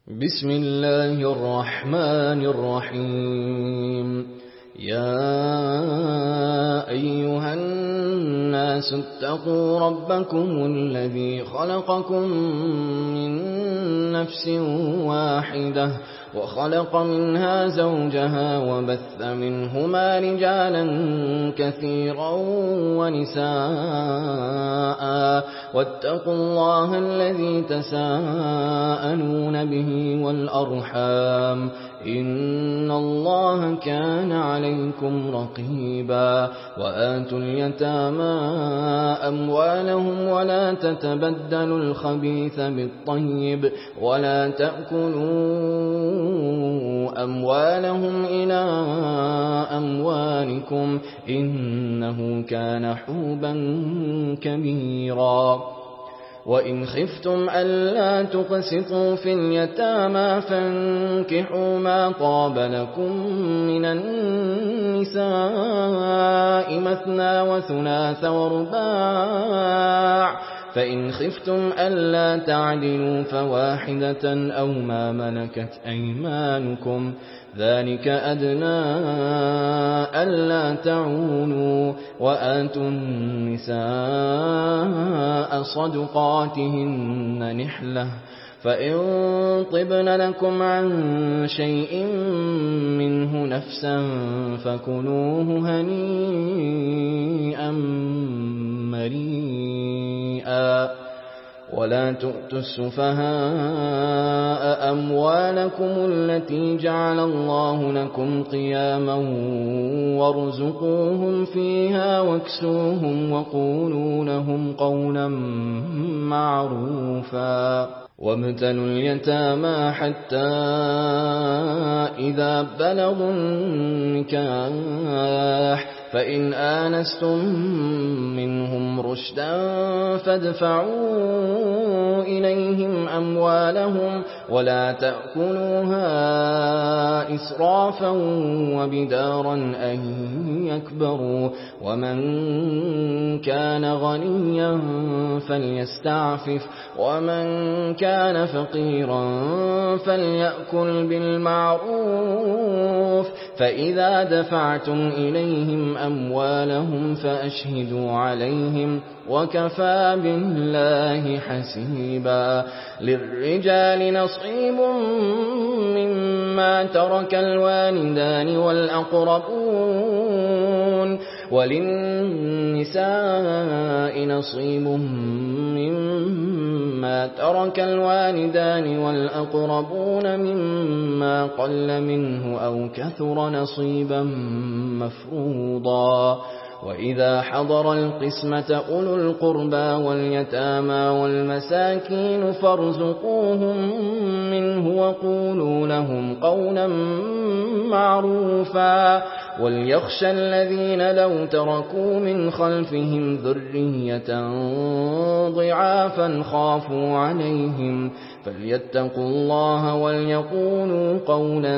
بسم الله الرحمن الرحيم. يا أيها الناس اتقوا ربكم الذي خلقكم من نفس واحدة وخلق منها زوجها وبث منهما رجالا كثيرا ونساء واتقوا الله الذي تساءلون به والأرحام إن الله كان عليكم رقيبا. وآتوا اليتامى أموالهم ولا تتبدلوا الخبيث بالطيب ولا تأكلوا أموالهم إلى أموالكم إنه كان حوبا كبيرا. وإن خفتم ألا تقسطوا في اليتامى فانكحوا ما طاب لكم من النساء مثنى وثلاث ورباع، فإن خفتم ألا تعدلوا فواحدة أو ما ملكت أيمانكم ذلك أدنى ألا تعولوا. وآتوا النساء صدقاتهن نحلة، فإن طبن لكم عن شيء منه نفسا فكلوه هنيئا مريئا. ولا تؤتوا السفهاء أموالكم التي جعل الله لكم قياما وارزقوهم فيها واكسوهم وقولوا لهم قولا معروفا. وابتلوا اليتامى حتى إذا بلغوا النكاح فإن آنستم منهم رشدا فادفعوا إليهم أموالهم ولا تأكلوها إسرافا وبدارا أن يكبروا. ومن كان غنيا فليستعفف ومن كان فقيرا فليأكل بالمعروف. فإذا دفعتم إليهم أموالهم فأشهدوا عليهم وكفى بالله حسيبا. للرجال نصيب مما ترك الوالدان والأقربون وللنساء نصيب مما ترك الوالدان والأقربون مما قل منه أو كثر نصيبا مفروضا. وإذا حضر القسمة أولو القربى واليتامى والمساكين فارزقوهم منه وقولوا لهم قولا معروفا. وليخشى الذين لو تركوا من خلفهم ذرية ضعافا خافوا عليهم فليتقوا الله وليقولوا قولا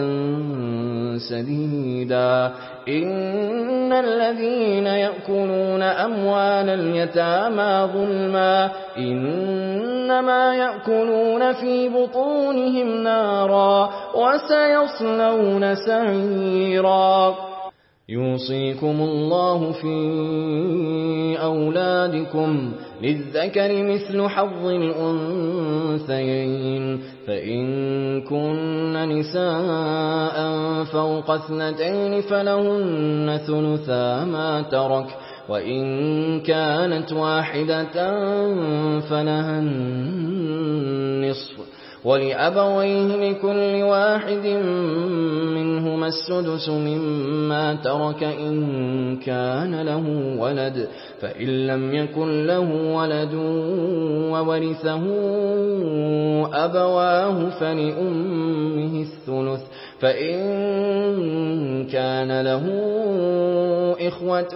سديدا. إن الذين يأكلون أموال اليتامى ظلما إنما يأكلون في بطونهم نارا وسيصلون سعيرا. يوصيكم الله في أولادكم للذكر مثل حظ الأنثيين، فإن كن نساء فوق 2 فلهن ثلثا ما ترك، وإن كانت واحدة فلها النصف، ولأبويه لكل واحد منهما السدس مما ترك إن كان له ولد، فإن لم يكن له ولد وورثه أبواه فلأمه الثلث، فإن كان له إخوة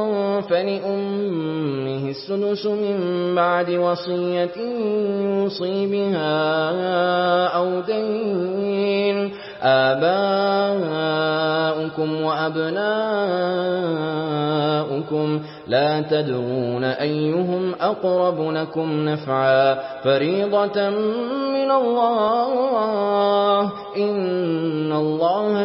فلأمه السدس من بعد وصية يوصي بها أو دين. آباؤكم وأبناؤكم لا تدرون أيهم أقرب لكم نفعا فريضة من الله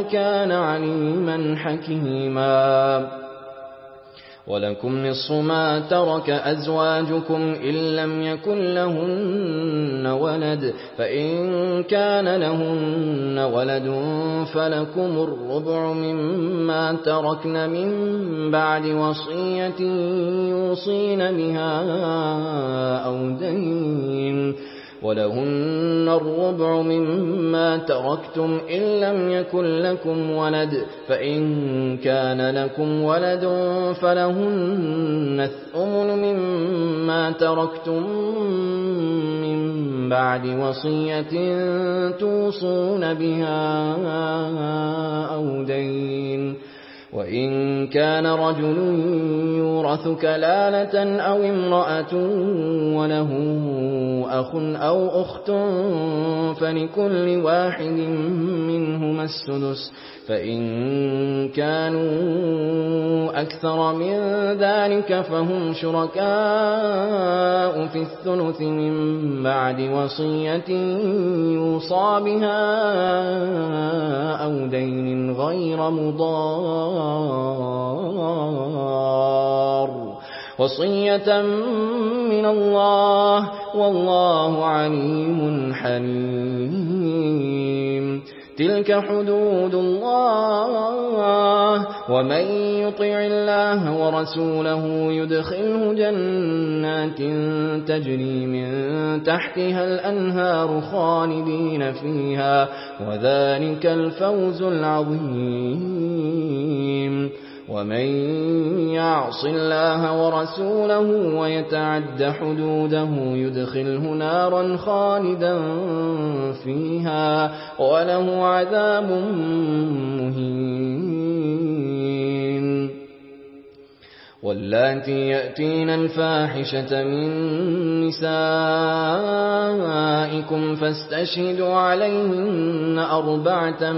كان عليما حكيما ولكم نصف ما ترك أزواجكم إن لم يكن لهن ولد فإن كان لهن ولد فلكم الربع مما تركن من بعد وصية يوصين بها أو دين ولهن الربع مما تركتم إن لم يكن لكم ولد فإن كان لكم ولد فلهن الثمن مما تركتم من بعد وصية توصون بها أو دين وإن كان رجل يورث كلالة أو امرأة وله أخ أو أخت فلكل واحد منهما السدس فإن كانوا أكثر من ذلك فهم شركاء في الثلث من بعد وصية يوصى بها أو دين غير مضار وصية من الله والله عليم حليم تلك حدود الله ومن يطع الله ورسوله يدخله جنات تجري من تحتها الأنهار خالدين فيها وذلك الفوز العظيم ومن يعص الله ورسوله ويتعد حدوده يدخله نارا خالدا فيها وله عذاب مهين واللاتي يأتين الفاحشة من نسائكم فاستشهدوا عليهن 4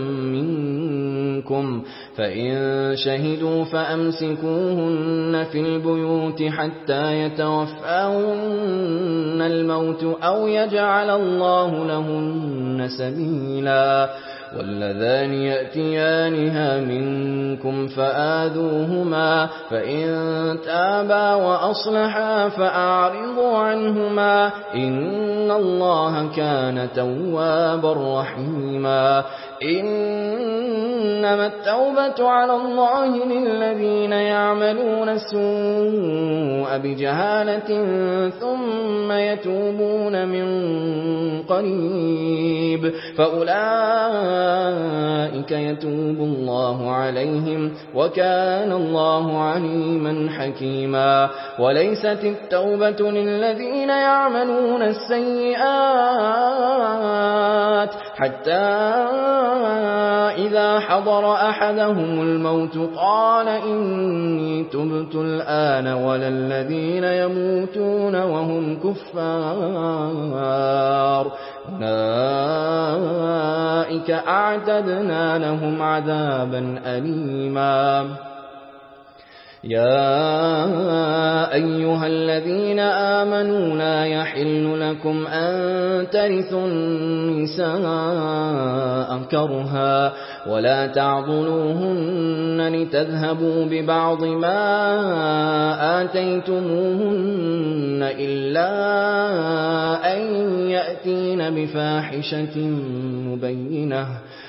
منكم فإن شهدوا فأمسكوهن في البيوت حتى يتوفاهن الموت أو يجعل الله لهن سبيلا واللذان يأتيانها منكم فآذوهما فإن تابا وأصلحا فأعرضوا عنهما إن الله كان توابا رحيما إنما التوبة على الله للذين يعملون السوء بجهالة ثم يتوبون من قريب فأولئك يتوب الله عليهم وكان الله عليما حكيما وليست التوبة للذين يعملون السيئات حتى إذا حضر أحدهم الموت قال إني تبت الآن ولا الذين يموتون وهم كفار أولئك أعتدنا لهم عذابا أليما يا أيها الذين آمنوا لا يحل لكم أن ترثوا النساء كرها ولا تعضلوهن لتذهبوا ببعض ما آتيتموهن إلا أن يأتين بفاحشة مبينة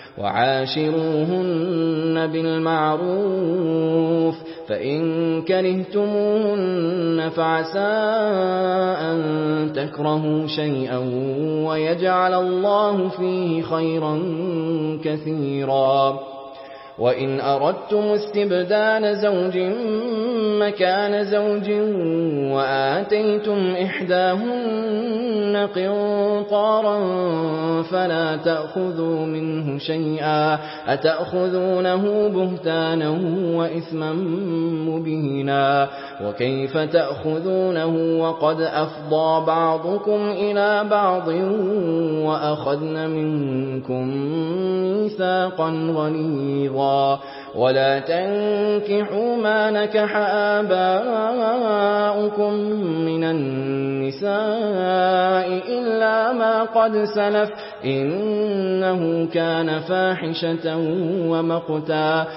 وعاشروهن بالمعروف فإن كرهتموهن فعسى أن تكرهوا شيئا ويجعل الله فيه خيرا كثيرا وإن أردتم استبدال زوج مكان زوج وآتيتم إحداهن قنطارا فلا تأخذوا منه شيئا أتأخذونه بهتانا وإثما مبينا وكيف تأخذونه وقد أفضى بعضكم إلى بعض وأخذن منكم ميثاقا غليظا ولا تنكحوا ما نكح آباؤكم من النساء إلا ما قد سلف إنه كان فاحشة ومقتا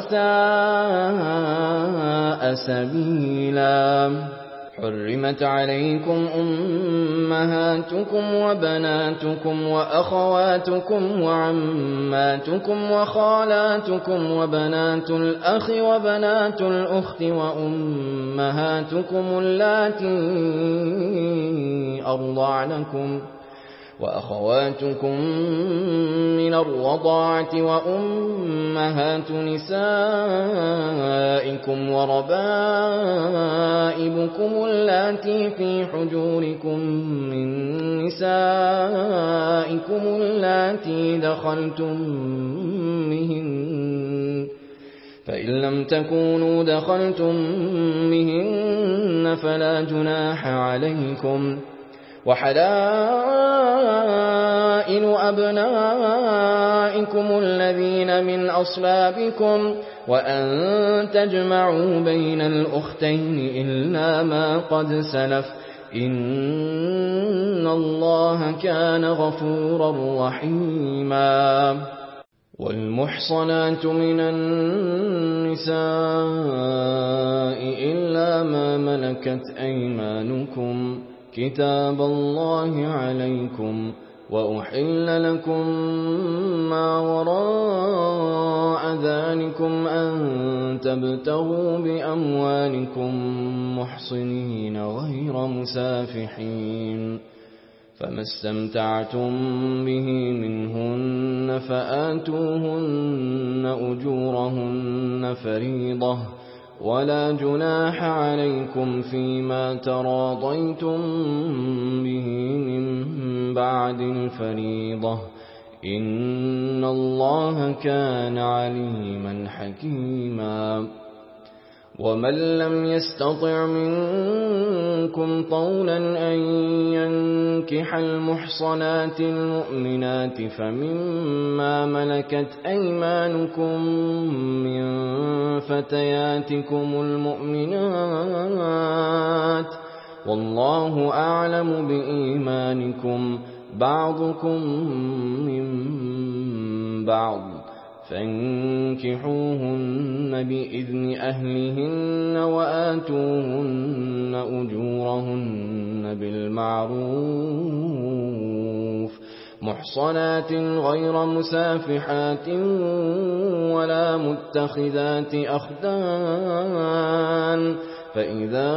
وساء سبيلا. حرمت عليكم أمهاتكم وبناتكم وأخواتكم وعماتكم وخالاتكم وبنات الأخ وبنات الأخت وأمهاتكم اللاتي أرضعنكم وأخواتكم من الرضاعة وأمهات نسائكم وربائبكم اللاتي في حجوركم من نسائكم اللاتي دخلتم بهن فإن لم تكونوا دخلتم بهن فلا جناح عليكم وحلائل أبنائكم الذين من أصلابكم وأن تجمعوا بين الأختين إلا ما قد سلف إن الله كان غفورا رحيما. والمحصنات من النساء إلا ما ملكت أيمانكم كتاب الله عليكم وأحل لكم ما وراء ذلكم أن تبتغوا بأموالكم محصنين غير مسافحين فما استمتعتم به منهن فآتوهن أجورهن فريضة ولا جناح عليكم فيما تراضيتم به من بعد الفريضة إن الله كان عليما حكيما. ومن لم يستطع منكم طولا أن ينكح المحصنات المؤمنات فمما ملكت أيمانكم من فتياتكم المؤمنات والله أعلم بإيمانكم بعضكم من بعض فانكحوهن بإذن أهلهن وآتوهن أجورهن بالمعروف محصنات غير مسافحات ولا متخذات أخدان فإذا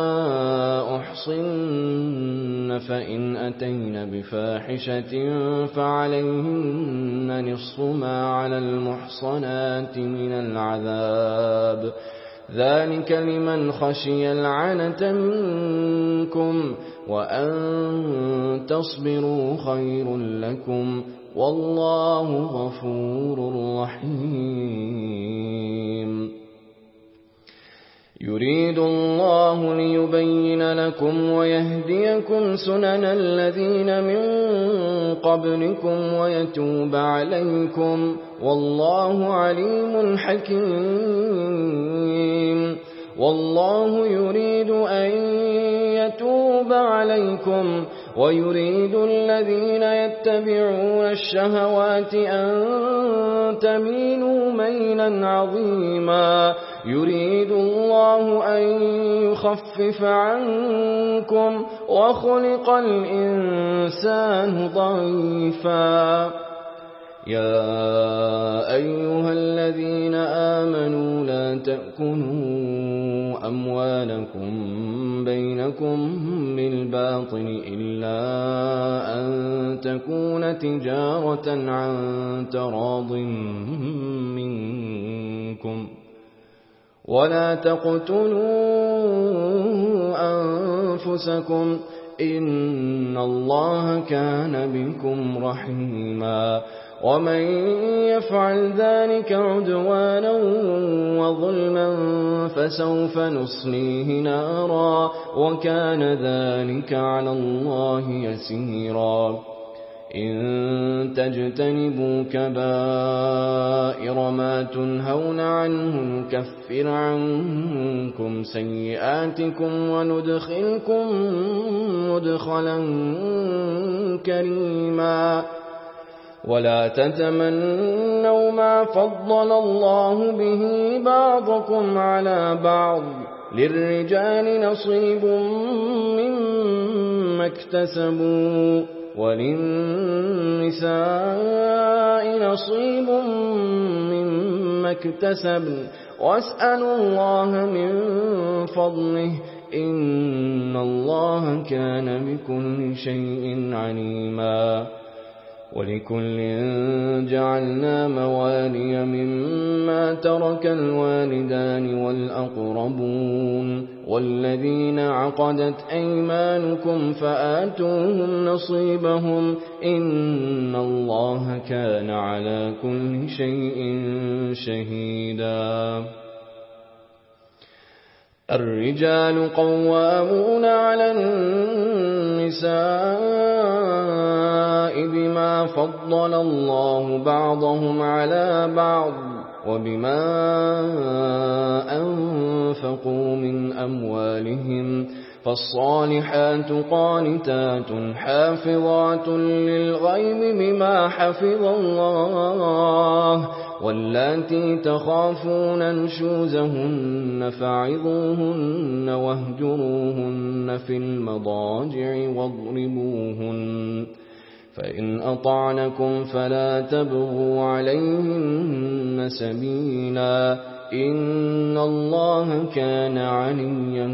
أحصن فإن أتين بفاحشة فعليهن نصف ما على المحصنات من العذاب ذلك لمن خشي العنة منكم وأن تصبروا خير لكم والله غفور رحيم. يريد الله ليبين لكم ويهديكم سنن الذين من قبلكم ويتوب عليكم والله عليم حكيم. والله يريد أن يتوب عليكم ويريد الذين يتبعون الشهوات أن تميلوا ميلا عظيما. يريد الله أن يخفف عنكم وخلق الإنسان ضعيفا. يا أيها الذين آمنوا لا تأكلوا أموالكم بينكم بالباطل إلا أن تكون تجارة عن تراض منكم ولا تقتلوا أنفسكم إن الله كان بكم رحيما. ومن يفعل ذلك عدوانا وظلما فسوف نصليه نارا وكان ذلك على الله يسيرا. إن تجتنبوا كبائر ما تنهون عنه نكفر عنكم سيئاتكم وندخلكم مدخلا كريما ولا تتمنوا ما فضل الله به بعضكم على بعض للرجال نصيب مما اكتسبوا وللنساء نصيب مما اكتسبن واسألوا الله من فضله إن الله كان بكل شيء عليما ولكل جعلنا موالي مما ترك الوالدان والأقربون والذين عقدت أيمانكم فآتوهم نصيبهم إن الله كان على كل شيء شهيدا الرجال قوامون على النساء بما فضل الله بعضهم على بعض وبما أنفقوا من أموالهم فالصالحات قانتات حافظات للغيب بما حفظ الله واللاتي تخافون نشوزهن فعظوهن واهجروهن في المضاجع واضربوهن فإن أطعنكم فلا تبغوا عليهن سبيلا إن الله كان عليا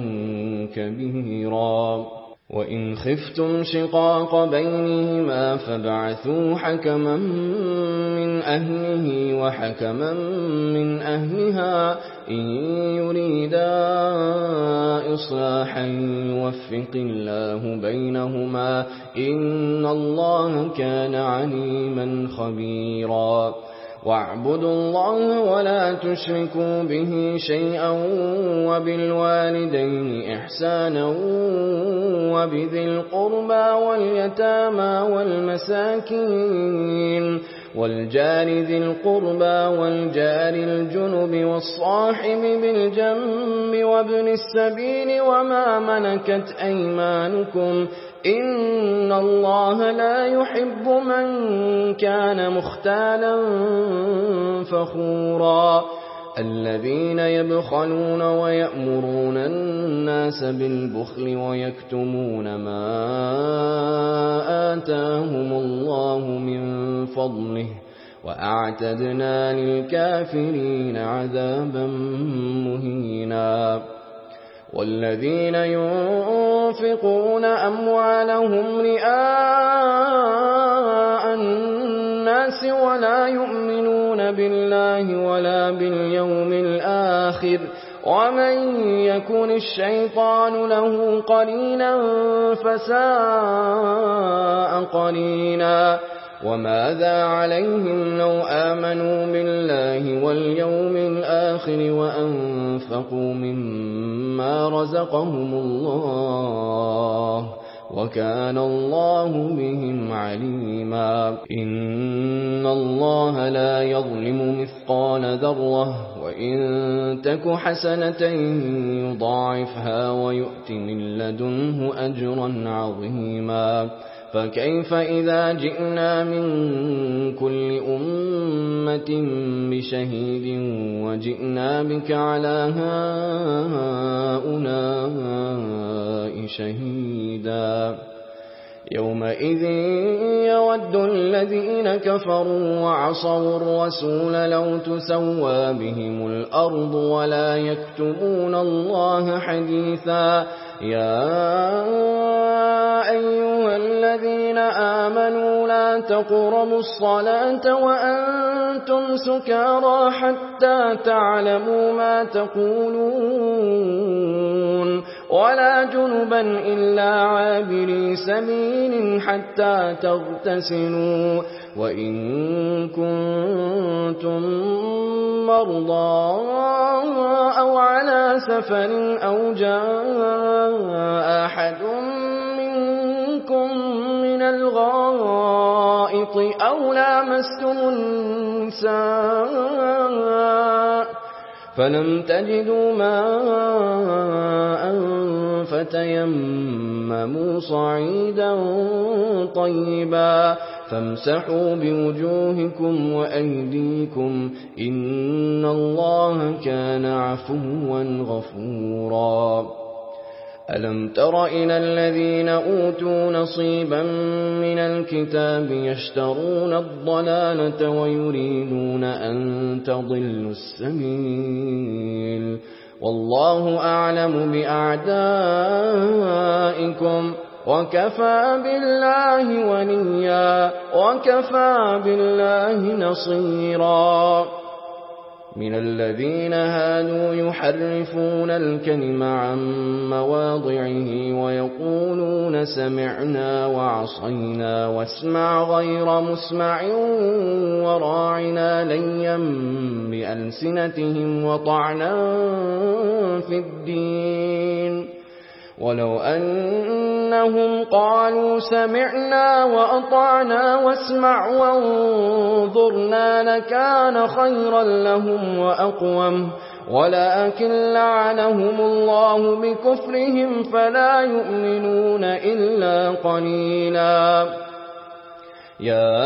كبيرا وإن خفتم شقاق بينهما فابعثوا حكما من أهله وحكما من أهلها إن يريدا إصلاحا يوفق الله بينهما إن الله كان عليما خبيرا واعبدوا الله ولا تشركوا به شيئا وبالوالدين إحسانا وبذي القربى واليتامى والمساكين والجار ذي القربى والجار الجنب والصاحب بالجنب وابن السبيل وما ملكت أيمانكم إن الله لا يحب من كان مختالا فخورا الذين يبخلون ويأمرون الناس بالبخل ويكتمون ما آتاهم الله من فضله وأعتدنا للكافرين عذابا مهينا والذين ينفقون أموالهم رئاء الناس ولا يؤمنون بالله ولا باليوم الآخر ومن يكن الشيطان له قرينا فساء قرينا وماذا عليهم لو آمنوا بالله واليوم الآخر وأنفقوا مما رزقهم الله وكان الله بهم عليما إن الله لا يظلم مثقال ذرة وإن تك حسنة يضاعفها ويؤت من لدنه أجرا عظيما فكيف إذا جئنا من كل أمة بشهيد وجئنا بك على هؤلاء شهيدا يومئذ يود الذين كفروا وعصوا الرسول لو تسوى بهم الأرض ولا يكتمون الله حديثا يا أيها الذين آمنوا لا تقربوا الصلاة وأنتم سكارى حتى تعلموا ما تقولون ولا جنبا إلا عابري سبيل حتى تغتسلوا وإن كنتم مرضى أو على سفر أو جاء أحد منكم من الغائط أو لامستم النساء فلم تجدوا ماء فتيمموا صعيدا طيبا فامسحوا بوجوهكم وأيديكم إن الله كان عفوا غفورا ألم تر إلى الذين أوتوا نصيبا من الكتاب يشترون الضلالة ويريدون أن تضلوا السبيل والله أعلم بأعدائكم وكفى بالله وليا وكفى بالله نصيرا من الذين هادوا يحرفون الكلم عن مواضعه ويقولون سمعنا وعصينا واسمع غير مسمع وراعنا ليا بألسنتهم وطعنا في الدين ولو أنهم قالوا سمعنا وأطعنا واسمع وانظرنا لكان خيرا لهم وأقوم ولكن لعنهم الله بكفرهم فلا يؤمنون إلا قليلا يا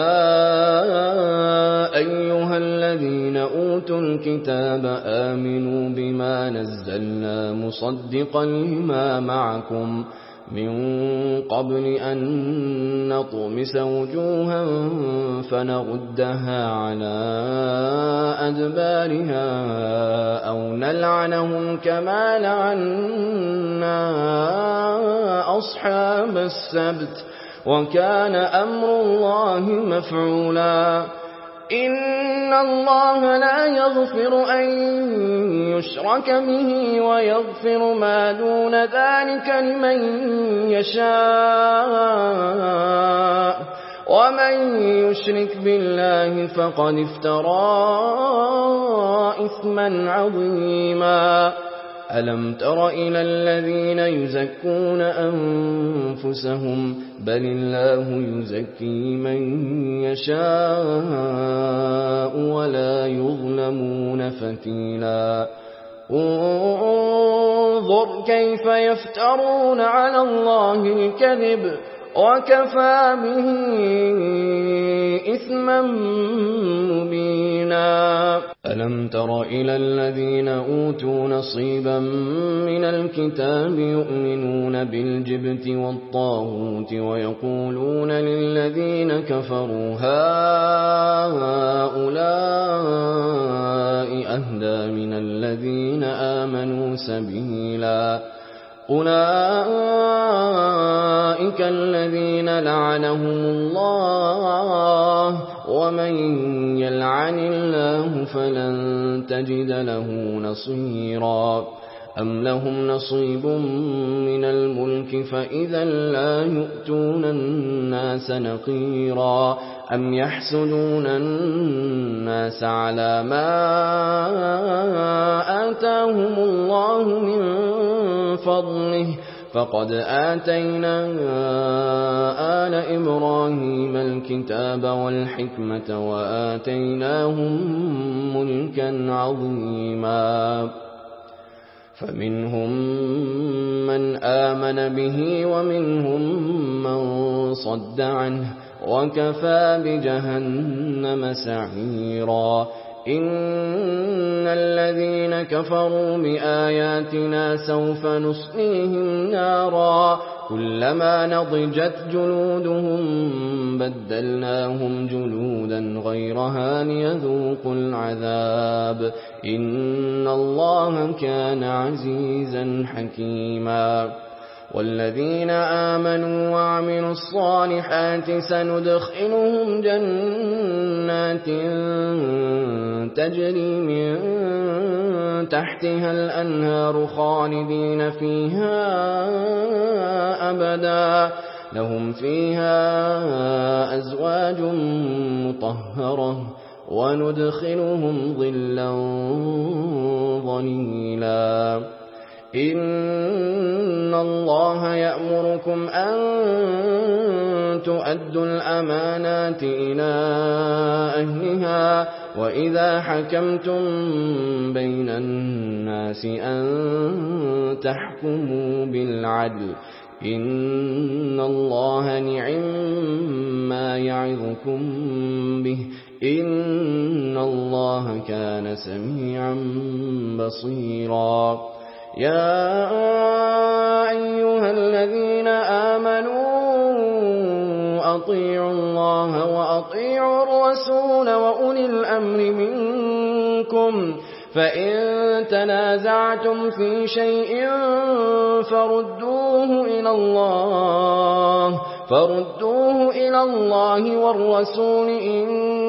أيها الذين أوتوا الكتاب آمنوا بما نزلنا مصدقا لما معكم من قبل أن نطمس وجوها فنردها على أدبارها أو نلعنهم كما لعنا أصحاب السبت وكان أمر الله مفعولا إن الله لا يغفر أن يشرك به ويغفر ما دون ذلك لمن يشاء ومن يشرك بالله فقد افترى إثما عظيما ألم تر إلى الذين يزكون أنفسهم بل الله يزكي من يشاء ولا يظلمون فتيلا انظر كيف يفترون على الله الكذب وكفى به إثما مبينا ألم تر إلى الذين أوتوا نصيبا من الكتاب يؤمنون بالجبت والطاغوت ويقولون للذين كفروا هؤلاء أهدى من الذين آمنوا سبيلا أولئك الذين لعنهم الله ومن يلعن الله فلن تجد له نصيرا أم لهم نصيب من الملك فإذا لا يؤتون الناس نقيرا أم يحسدون الناس على ما آتاهم الله من فضله فقد آتينا آل إبراهيم الكتاب والحكمة وآتيناهم ملكا عظيما فمنهم من آمن به ومنهم من صد عنه وكفى بجهنم سعيرا إن الذين كفروا بآياتنا سوف نصليهم نارا كلما نضجت جلودهم بدلناهم جلودا غيرها ليذوقوا العذاب إن الله كان عزيزا حكيما والذين آمنوا وعملوا الصالحات سندخلهم جنات تجري من تحتها الأنهار خالدين فيها أبدا لهم فيها أزواج مطهرة وندخلهم ظلا ظليلا إن الله يأمركم أن تؤدوا الأمانات إلى أهلها وإذا حكمتم بين الناس أن تحكموا بالعدل إن الله نعم يعظكم به إن الله كان سميعا بصيرا يا أيها الذين آمنوا أطيعوا الله وأطيعوا الرسول وأولي الأمر منكم فإن تنازعتم في شيء فردوه إلى الله والرسول إن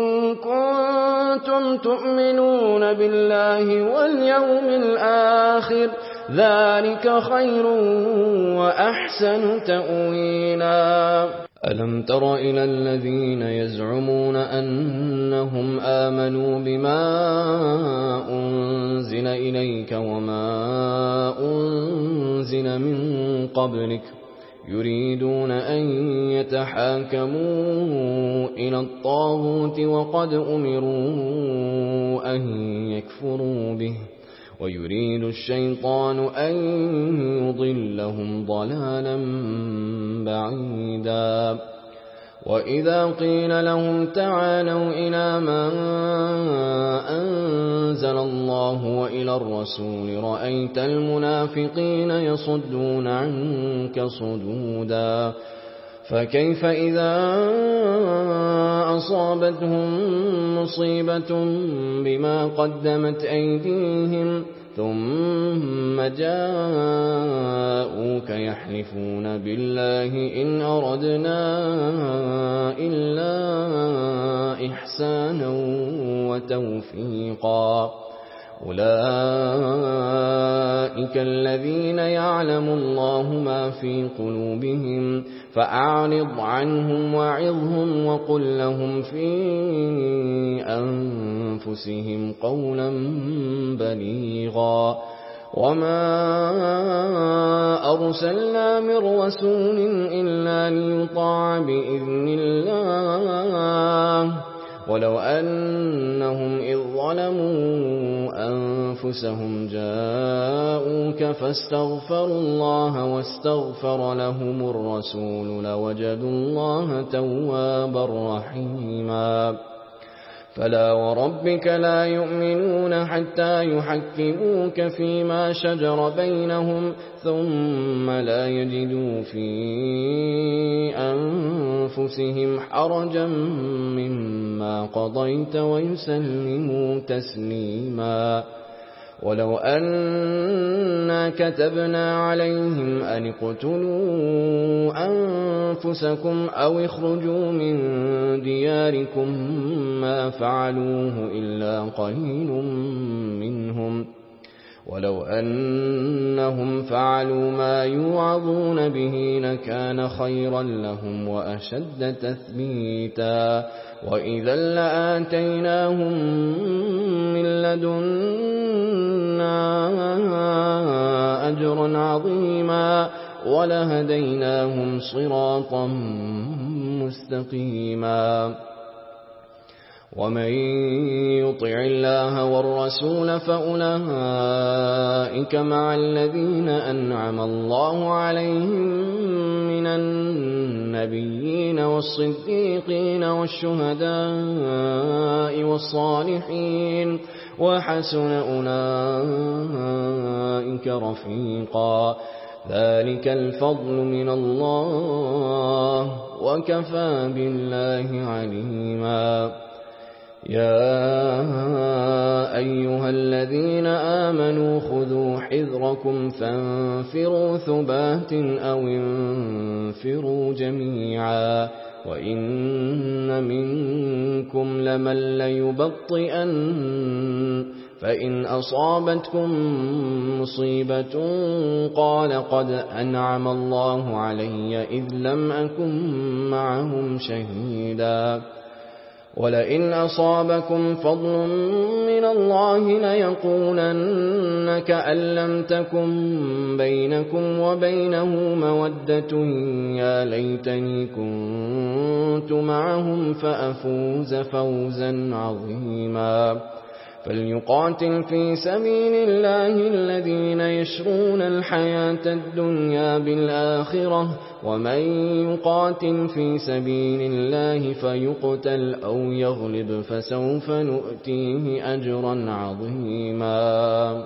كنتم تؤمنون بالله واليوم الآخر ذلك خير وأحسن تأويلا ألم تر إلى الذين يزعمون أنهم آمنوا بما أنزل إليك وما أنزل من قبلك يريدون أن يتحاكموا إلى الطاغوت وقد أمروا أن يكفروا به ويريد الشيطان أن يضلهم ضلالا بعيدا وإذا قيل لهم تعالوا إلى ما أنزل الله وإلى الرسول رأيت المنافقين يصدون عنك صدودا فكيف إذا أصابتهم مصيبة بما قدمت أيديهم ثم جاءوك يحلفون بالله إن أردنا إلا إحسانا وتوفيقا أولئك الذين يعلم الله ما في قلوبهم فأعرض عنهم وعظهم وقل لهم في أنفسهم قولا بليغا وما أرسلنا من رسول إلا ليطاع بإذن الله ولو أنهم إذ ظلموا أنفسهم جاءوك فاستغفروا الله واستغفر لهم الرسول لوجدوا الله توابا رحيما فلا وربك لا يؤمنون حتى يحكموك فيما شجر بينهم ثم لا يجدوا في أنفسهم حرجا مما قضيت ويسلموا تسليما ولو أنا كتبنا عليهم أن اقتلوا أنفسكم أو اخرجوا من دياركم ما فعلوه إلا قليل منهم ولو أنهم فعلوا ما يوعظون به لكان خيرا لهم وأشد تثبيتا وإذا لآتيناهم من لدنا أجرا عظيما ولهديناهم صراطا مستقيما ومن يطع الله والرسول فأولئك مع الذين أنعم الله عليهم من النبيين والصديقين والشهداء والصالحين وحسن أولئك رفيقا ذلك الفضل من الله وكفى بالله عليما يا أيها الذين آمنوا خذوا حذركم فانفروا ثبات أو انفروا جميعا وإن منكم لمن ليبطئن فإن أصابتكم مصيبة قال قد أنعم الله علي إذ لم أكن معهم شهيدا ولئن أصابكم فضل من الله ليقولن كأن لم تكن بينكم وبينه مودة يا ليتني كنت معهم فأفوز فوزا عظيما فليقاتل في سبيل الله الذين يشرون الحياة الدنيا بالآخرة ومن يقاتل في سبيل الله فيقتل أو يغلب فسوف نؤتيه أجرا عظيما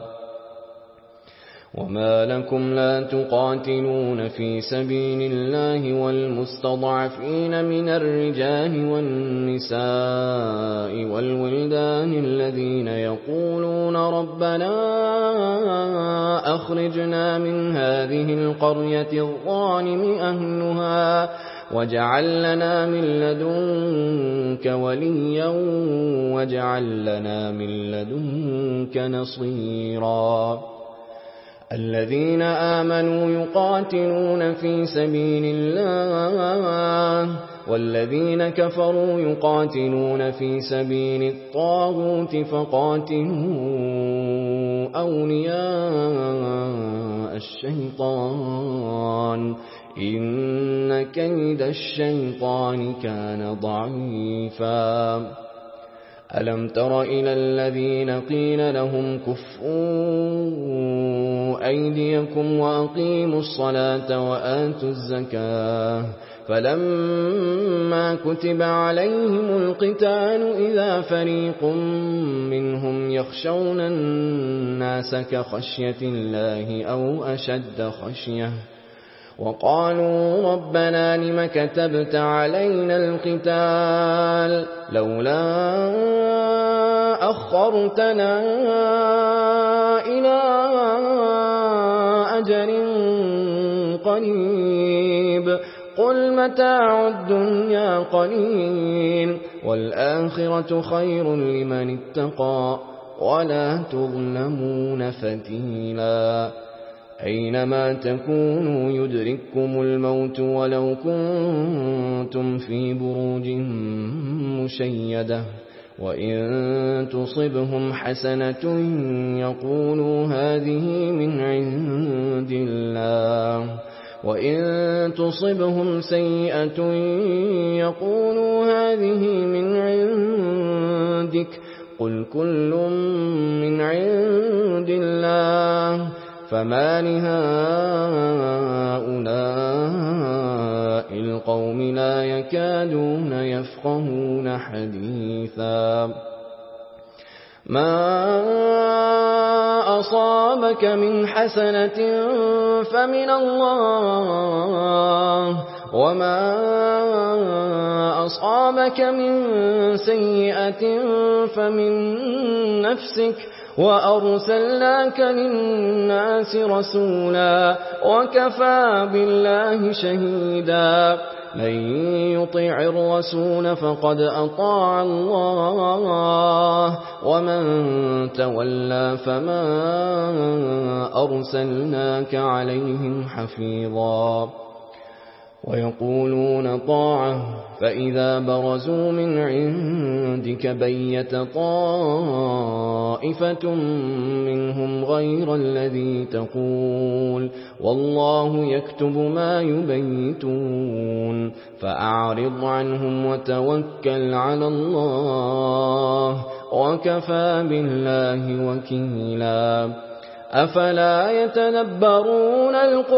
وما لكم لا تقاتلون في سبيل الله والمستضعفين من الرجال والنساء والولدان الذين يقولون ربنا أخرجنا من هذه القرية الظالم أهلها واجعل لنا من لدنك وليا واجعل لنا من لدنك نصيرا الذين آمنوا يقاتلون في سبيل الله والذين كفروا يقاتلون في سبيل الطاغوت فقاتلوا أولياء الشيطان إن كيد الشيطان كان ضعيفا ألم تر إلى الذين قيل لهم كفوا أيديكم وأقيموا الصلاة وآتوا الزكاة فلما كتب عليهم القتال إذا فريق منهم يخشون الناس كخشية الله أو أشد خشية وقالوا ربنا لم كتبت علينا القتال لولا أخرتنا إلى أجل قريب قل متاع الدنيا قليل والآخرة خير لمن اتقى ولا تظلمون فتيلا أينما تكونوا يدرككم الموت ولو كنتم في بروج مشيدة وإن تصبهم حسنة يقولوا هذه من عند الله وإن تصبهم سيئة يقولوا هذه من عندك قل كل من عند الله فما لهؤلاء القوم لا يكادون يفقهون حديثا ما أصابك من حسنة فمن الله وما أصابك من سيئة فمن نفسك وأرسلناك للناس رسولا وكفى بالله شهيدا من يطع الرسول فقد أطاع الله ومن تولى فما أرسلناك عليهم حفيظا ويقولون طاعة فإذا برزوا من عندك بيت طائفة منهم غير الذي تقول والله يكتب ما يبيتون فأعرض عنهم وتوكل على الله وكفى بالله وكيلا أفلا يتدبرون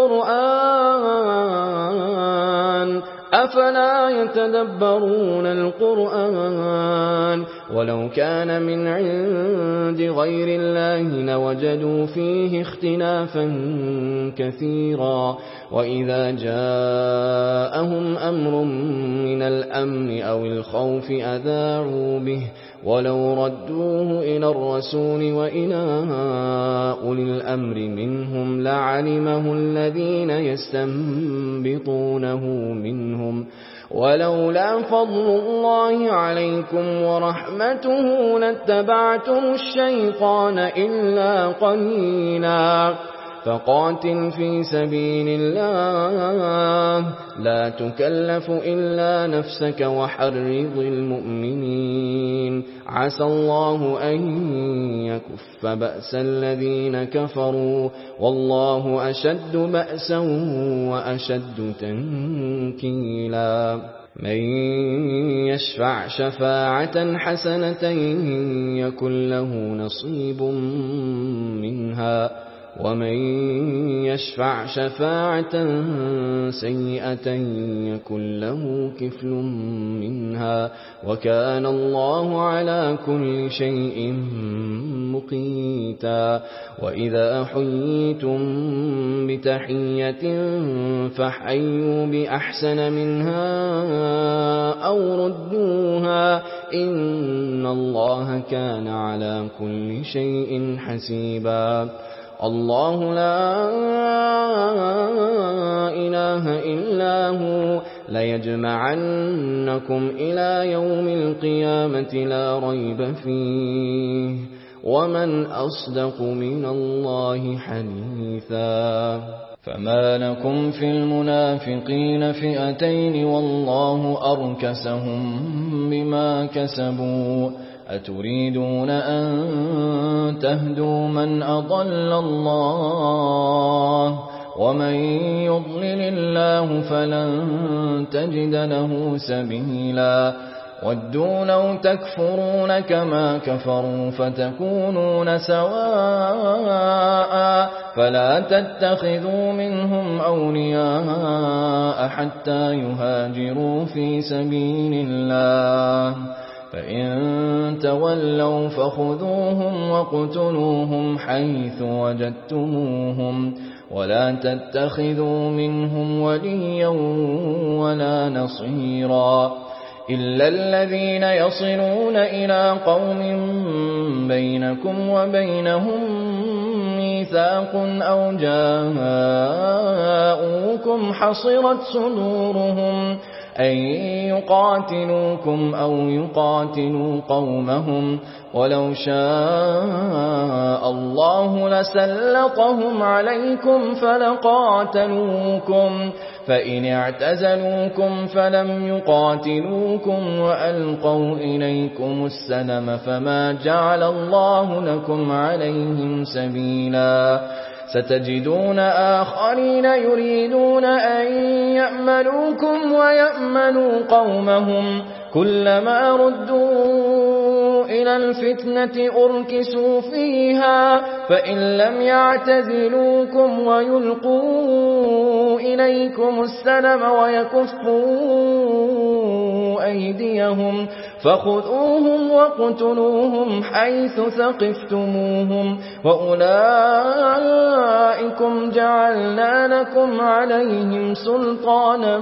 القرآن ولو كان من عند غير الله لوجدوا فيه اختلافا كثيرا وإذا جاءهم أمر من الأمن أو الخوف أذاعوا به ولو ردوه إلى الرسول وإلى أولي الأمر منهم لعلمه الذين يستنبطونه منهم ولولا فضل الله عليكم ورحمته لاتبعتم الشيطان إلا قليلا فقاتل في سبيل الله لا تكلف إلا نفسك وحرض المؤمنين عسى الله أن يكف بأس الذين كفروا والله أشد بأسا وأشد تنكيلا من يشفع شفاعة حسنة يكن له نصيب منها ومن يشفع شفاعة سيئة يكن له كفل منها وكان الله على كل شيء مقيتا وإذا حييتم بتحية فحيوا بأحسن منها أو ردوها إن الله كان على كل شيء حسيبا الله لا إله إلا هو ليجمعنكم إلى يوم القيامة لا ريب فيه ومن أصدق من الله حديثا فما لكم في المنافقين فئتين والله أركسهم بما كسبوا أتريدون أن تهدوا من أضل الله ومن يضلل الله فلن تجد له سبيلا ودوا لو تكفرون كما كفروا فتكونون سواء فلا تتخذوا منهم أولياء حتى يهاجروا في سبيل الله فإن تولوا فخذوهم وقتلوهم حيث وجدتموهم ولا تتخذوا منهم وليا ولا نصيرا إلا الذين يصلون إلى قوم بينكم وبينهم ميثاق أو جاءوكم حصرت صدورهم أن يقاتلوكم أو يقاتلوا قومهم ولو شاء الله لسلطهم عليكم فلقاتلوكم فإن اعتزلوكم فلم يقاتلوكم وألقوا إليكم السلم فما جعل الله لكم عليهم سبيلا ستجدون آخرين يريدون أن يأمنوكم ويأمنوا قومهم كلما ردوا إلى الفتنة أركسوا فيها فإن لم يعتزلوكم ويلقوا إليكم السلم ويكفوا أيديهم فخذوهم وقتلوهم حيث ثقفتموهم وأولئكم جعلنا لكم عليهم سلطانا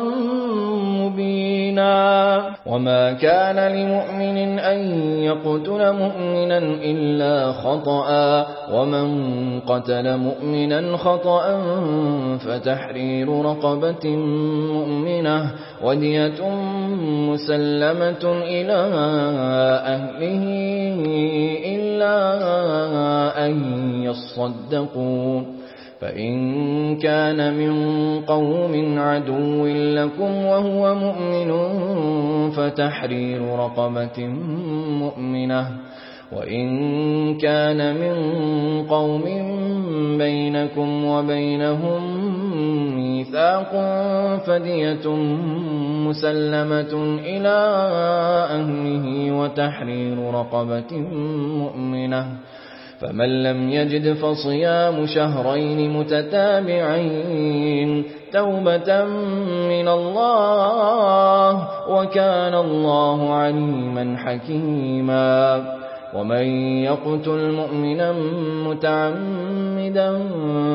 مبينا وما كان لمؤمن أن يقتل مؤمنا إلا خطأ ومن قتل مؤمنا خطأ فتحرير رقبة مؤمنة ودية مسلمة إلى أهله إلا أن يصدقوا فإن كان من قوم عدو لكم وهو مؤمن فتحرير رقبة مؤمنة وإن كان من قوم بينكم وبينهم ميثاق فدية مسلمة إلى أهله وتحرير رقبة مؤمنة فمن لم يجد فصيام شهرين متتابعين توبة من الله وكان الله عليما حكيما ومن يقتل مؤمنا متعمدا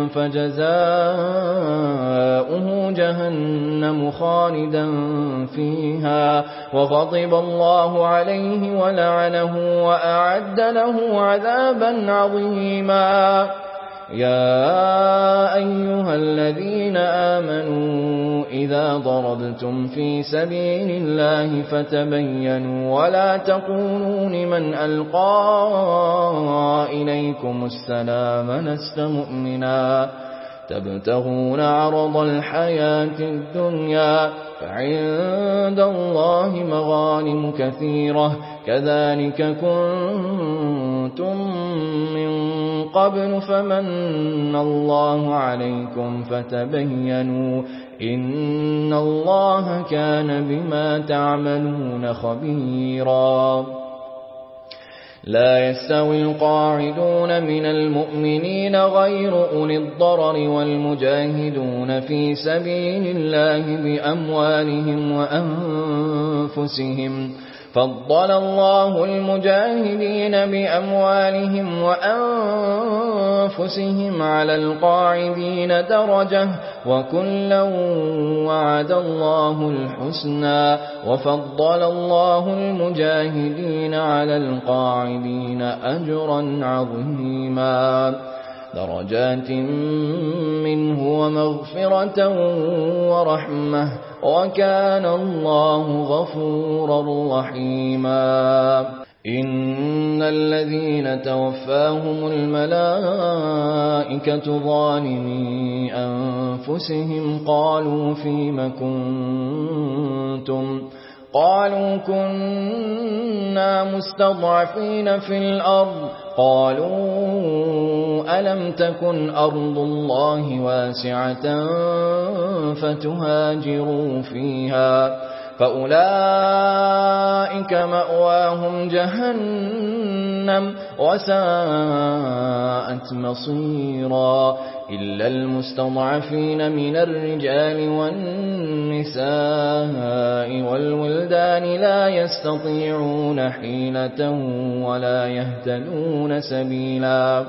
فجزاؤه جهنم خالدا فيها وغضب الله عليه ولعنه وأعد له عذابا عظيما يا أيها الذين آمنوا إذا ضربتم في سبيل الله فتبينوا ولا تقولوا لمن ألقى إليكم السلام لست مؤمنا تبتغون عرض الحياة الدنيا فعند الله مغانم كثيرة كذلك كنتم من قبل فمن الله عليكم فتبينوا إن الله كان بما تعملون خبيرا لا يستوي القاعدون من المؤمنين غير أولي الضرر والمجاهدون في سبيل الله بأموالهم وأنفسهم فضل الله المجاهدين بأموالهم وأنفسهم على القاعدين درجة وكلا وعد الله الحسنى وفضل الله المجاهدين على القاعدين أجرا عظيما درجات منه ومغفرة ورحمة وكان الله غفورا رحيما إن الذين توفاهم الملائكة ظالمي أنفسهم قالوا فيم كنتم قالوا كنا مستضعفين في الأرض قالوا ألم تكن أرض الله واسعة فتهاجروا فيها فأولئك مأواهم جهنم وساءت مصيرا إلا المستضعفين من الرجال والنساء والولدان لا يستطيعون حيلة ولا يهتدون سبيلا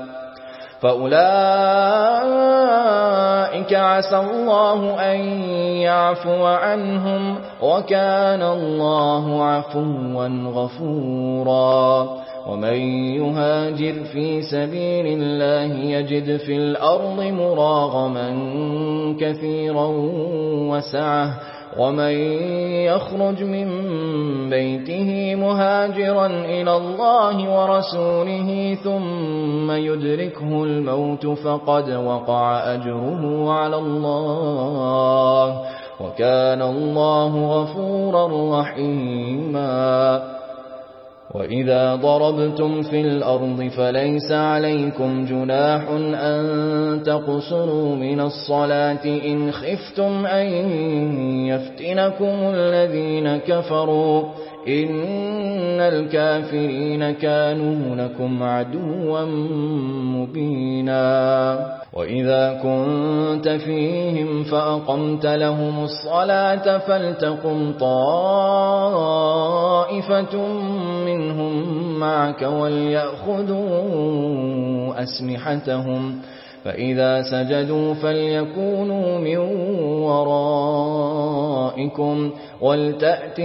فأولئك عسى الله أن يعفو عنهم وكان الله عفوا غفورا ومن يهاجر في سبيل الله يجد في الأرض مراغما كثيرا وسعة ومن يخرج من بيته مهاجرا إلى الله ورسوله ثم يدركه الموت فقد وقع أجره على الله وكان الله غفورا رحيما وإذا ضربتم في الأرض فليس عليكم جناح أن تقصروا من الصلاة إن خفتم أن يفتنكم الذين كفروا إن الكافرين كانوا لكم عدوا مبينا وإذا كنت فيهم فأقمت لهم الصلاة فلتقم طائفة منهم معك وليأخذوا أسلحتهم فإذا سجدوا فليكونوا من ورائكم ولتأت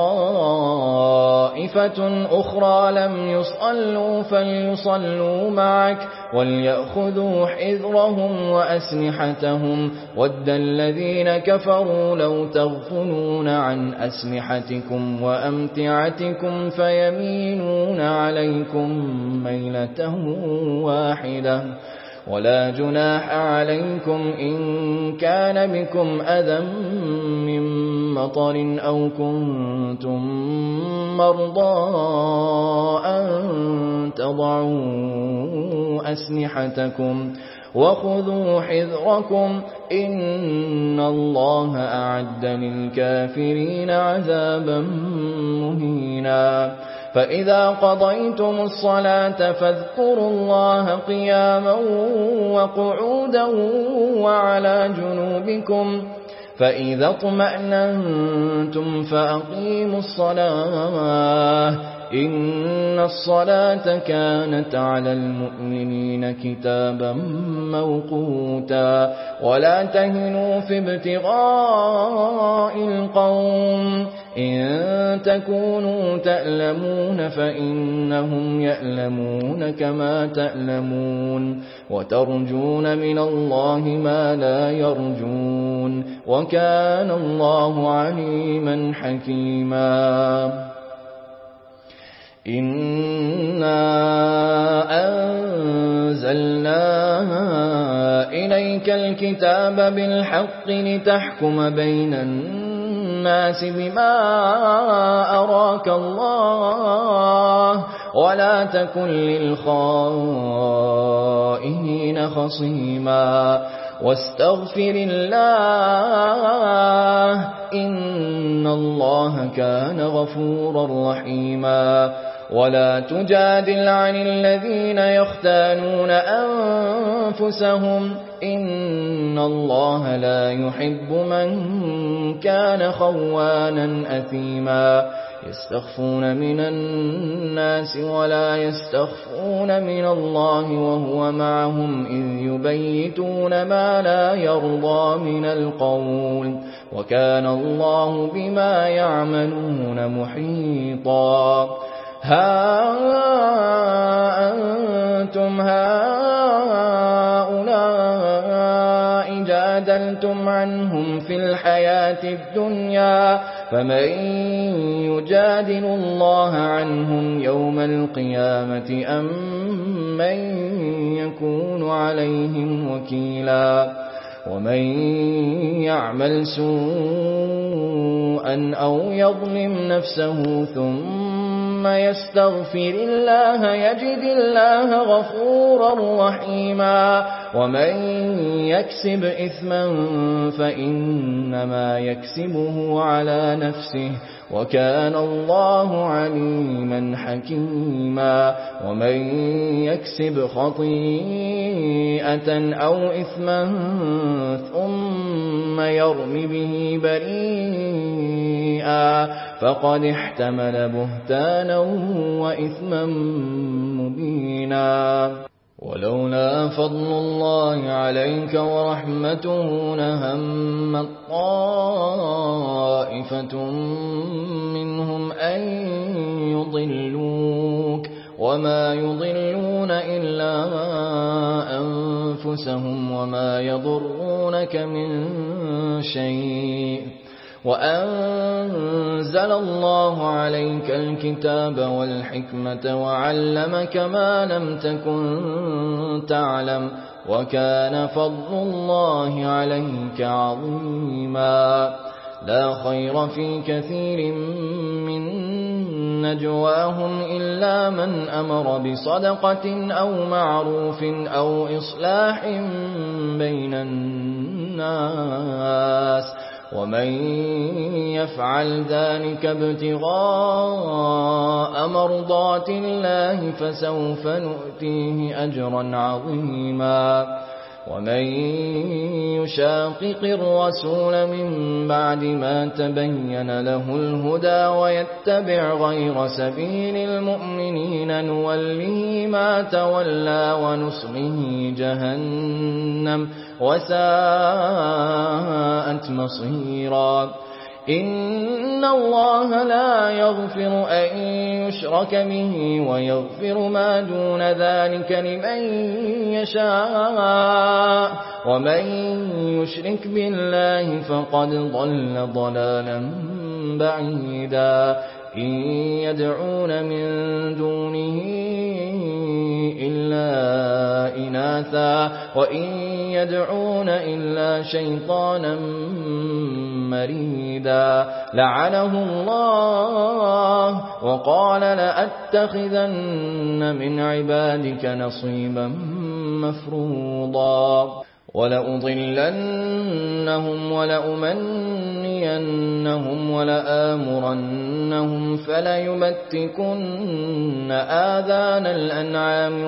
طائفة أخرى لم يصلوا فليصلوا معك وليأخذوا حذرهم وأسلحتهم ود الذين كفروا لو تغفلون عن أسلحتكم وأمتعتكم فيميلون عليكم ميلة واحدة ولا جناح عليكم إن كان بكم أذى من مطر أو كنتم مرضى أن تضعوا أسلحتكم وخذوا حذركم إن الله أعد للكافرين عذابا مهينا فإذا قضيتم الصلاة فاذكروا الله قياما وقعودا وعلى جنوبكم فإذا اطمأننتم فأقيموا الصلاة إن الصلاة كانت على المؤمنين كتابا موقوتا ولا تهنوا في ابتغاء القوم إن تكونوا تألمون فإنهم يألمون كما تألمون وترجون من الله ما لا يرجون وكان الله عليما حكيما إنا أنزلنا إليك إليك الكتاب بالحق لتحكم بين الناس بما أراك الله ولا تكن للخائنين خصيما واستغفر الله إن الله كان غفورا رحيما ولا تجادل عن الذين يختانون أنفسهم إن الله لا يحب من كان خوانا أثيما يستخفون من الناس ولا يستخفون من الله وهو معهم إذ يبيتون ما لا يرضى من القول وكان الله بما يعملون محيطا ها أنتم هؤلاء جادلتم عنهم في الحياة الدنيا فمن يجادل الله عنهم يوم القيامة أم من يكون عليهم وكيلا ومن يعمل سوءا أو يظلم نفسه ثم يستغفر الله يجد الله غفورا رحيما ومن يكسب إثما فإنما يكسبه على نفسه وكان الله عليما حكيما ومن يكسب خطيئة أو إثما ثم يرم به بريئا فقد احتمل بهتانا وإثما مبينا ولولا فضل الله عليك ورحمته لهم طائفة منهم أن يضلوك وما يضلون إلا أنفسهم وما يضرونك من شيء وأنزل الله عليك الكتاب والحكمة وعلمك ما لم تكن تعلم وكان فضل الله عليك عظيما لا خير في كثير من نجواهم إلا من أمر بصدقة أو معروف أو إصلاح بين الناس ومن يفعل ذلك ابتغاء مرضات الله فسوف نؤتيه أجرا عظيما ومن يشاقق الرسول من بعد ما تبين له الهدى ويتبع غير سبيل المؤمنين نوله ما تولى ونصله جهنم وساءت مصيرا إن الله لا يغفر أن يشرك به ويغفر ما دون ذلك لمن يشاء ومن يشرك بالله فقد ضل ضلالا بعيدا إن يدعون من دونه إلا إناثا وإن يدعون إلا شيطانا مريدا لعنه الله وقال لأتخذن من عبادك نصيبا مفروضا ولأضلنهم ولأمنينهم ولآمرنهم فليبتكن آذان الأنعام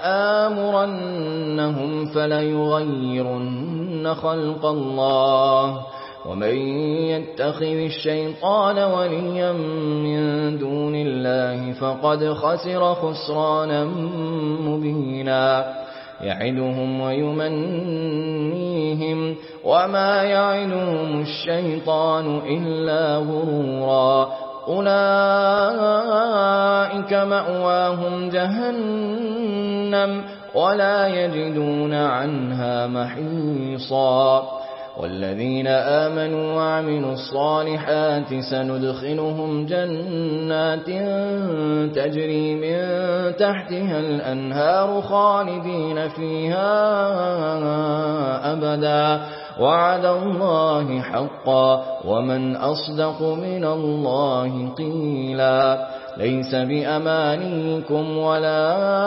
ولآمرنهم فليغيرن خلق الله ومن يتخذ الشيطان وليا من دون الله فقد خسر خسرانا مبينا يعدهم ويمنيهم وما يعدهم الشيطان إلا غرورا أولئك مأواهم جهنم ولا يجدون عنها محيصا والذين آمنوا وعملوا الصالحات سندخلهم جنات تجري من تحتها الأنهار خالدين فيها أبدا وعد الله حقا ومن أصدق من الله قيلا ليس بأمانيكم ولا